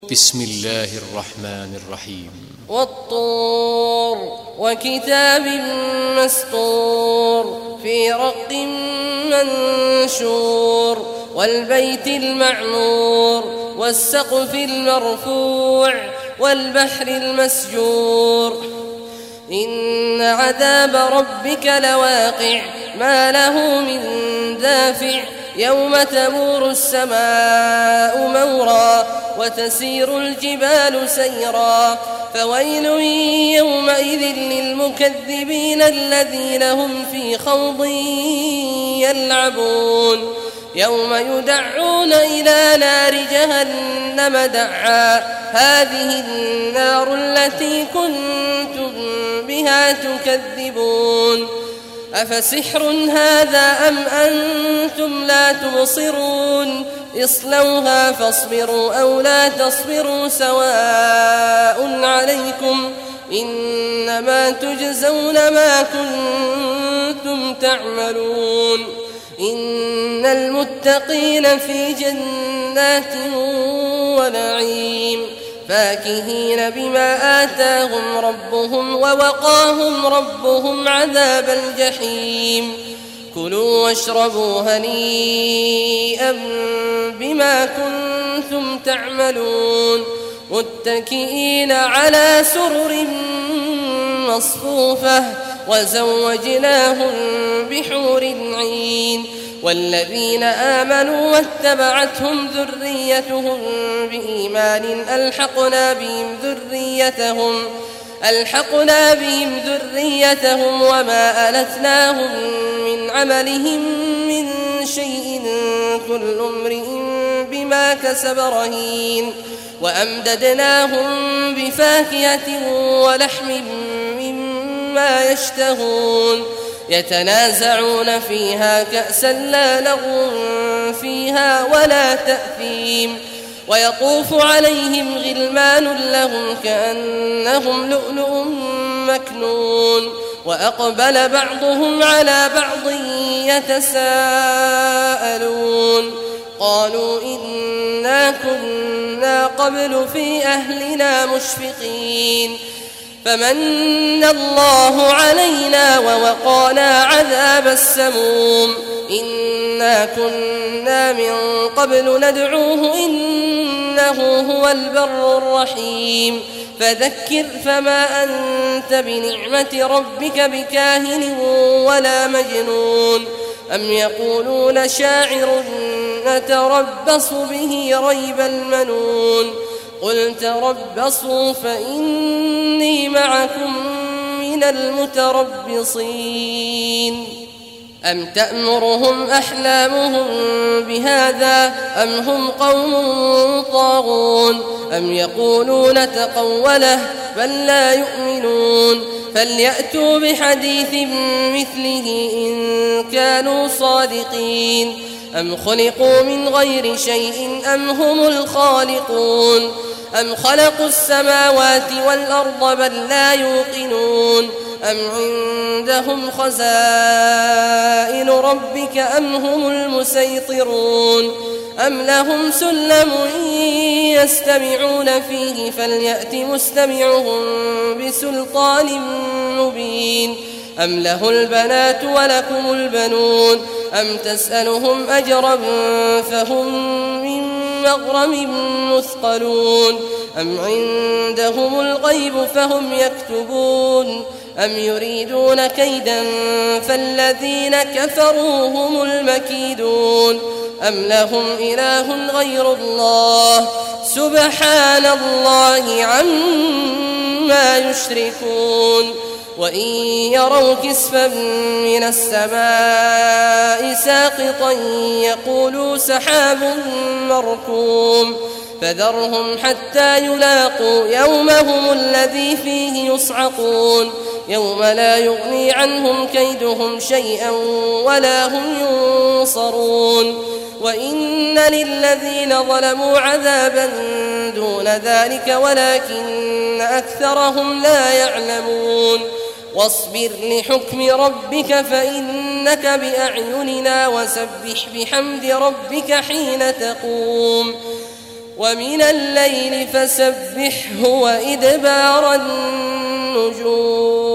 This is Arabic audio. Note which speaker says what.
Speaker 1: بسم الله الرحمن الرحيم.
Speaker 2: والطور وكتاب مسطور في رق منشور والبيت المعمور والسقف المرفوع والبحر المسجور إن عذاب ربك لواقع ما له من دافع يوم تمور السماء مورا وتسير الجبال سيرا فويل يومئذ للمكذبين الذين هم في خوض يلعبون يوم يدعون إلى نار جهنم دعا هذه النار التي كنتم بها تكذبون أفسحر هذا أم أنتم لا تبصرون اصلوها فاصبروا أو لا تصبروا سواء عليكم إنما تجزون ما كنتم تعملون إن المتقين في جنات ونعيم فاكهين بما آتاهم ربهم ووقاهم ربهم عذاب الجحيم كلوا واشربوا هنيئا بما كنتم تعملون متكئين على سرر مصفوفة وزوجناهم بحور عين والذين آمنوا واتبعتهم ذريتهم بإيمان ألحقنا بهم ذريتهم وما ألتناهم من عملهم من شيء كل امرئ بما كسب رهين وأمددناهم بفاكهة ولحم مما يشتهون يتنازعون فيها كأسا لا لغو فيها ولا تأثيم ويطوف عليهم غلمان لهم كأنهم لؤلؤ مكنون وأقبل بعضهم على بعض يتساءلون قالوا إنا كنا قبل في أهلنا مشفقين فمن الله علينا ووقانا عذاب السموم إنا كنا من قبل ندعوه إنه هو البر الرحيم فذكر فما أنت بنعمة ربك بكاهن ولا مجنون أم يقولون شاعر نتربص به ريب المنون قل تربصوا فإني معكم من المتربصين أم تأمرهم أحلامهم بهذا أم هم قوم طاغون أم يقولون تقوله بل لا يؤمنون فليأتوا بحديث مثله إن كانوا صادقين أم خلقوا من غير شيء أم هم الخالقون أم خلقوا السماوات والأرض بل لا يوقنون أم عندهم خزائن ربك أم هم المسيطرون أم لهم سلم يستمعون فيه فليأت مستمعهم بسلطان مبين أم له البنات ولكم البنون أم تسألهم أجرا فهم من مغرم مثقلون أم عندهم الغيب فهم يكتبون أم يريدون كيدا فالذين كفروا هم المكيدون أم لهم إله غير الله سبحان الله عما يشركون وإن يروا كسفا من السماء ساقطا يقولوا سحاب مركوم فذرهم حتى يلاقوا يومهم الذي فيه يصعقون يوم لا يغني عنهم كيدهم شيئا ولا هم ينصرون وإن للذين ظلموا عذابا دون ذلك ولكن أكثرهم لا يعلمون واصبر لحكم ربك فإنك بأعيننا وسبح بحمد ربك حين تقوم ومن الليل فسبحه وإدبار النجوم.